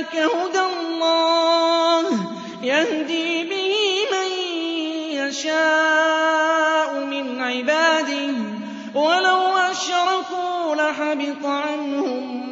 ذَٰلِكَ هُدَى اللَّهِ يَهْدِي بِهِ مَن يَشَاءُ مِنْ عِبَادِهِ ۚ وَلَوْ أَشْرَكُوا لَحَبِطَ عَنْهُم